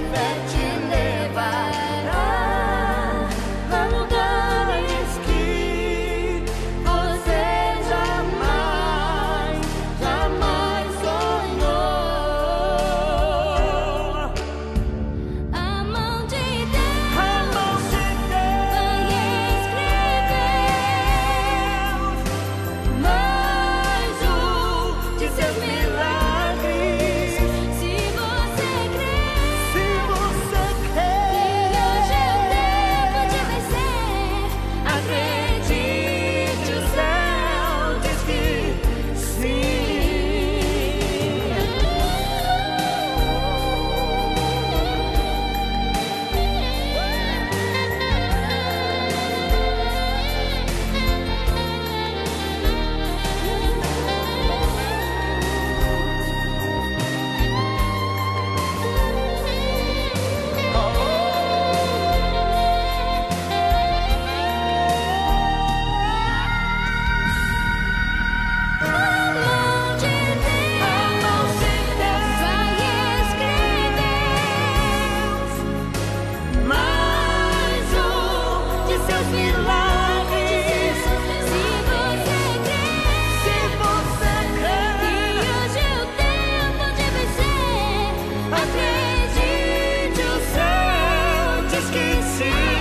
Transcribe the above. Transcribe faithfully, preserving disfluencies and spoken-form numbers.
fé te levará a lugares que você jamais, jamais sonhou. A mão de Deus, a mão de Deus vai escrever mais um de seus milagres. Se você crer, se você crer, que hoje é o tempo de vencer, acredite, o céu diz que sim. A mão de Deus, a mão de Deus vai escrever mais um de seus milagres. Se você crer, se você crer, que hoje é o tempo de vencer, acredite, o céu diz que sim.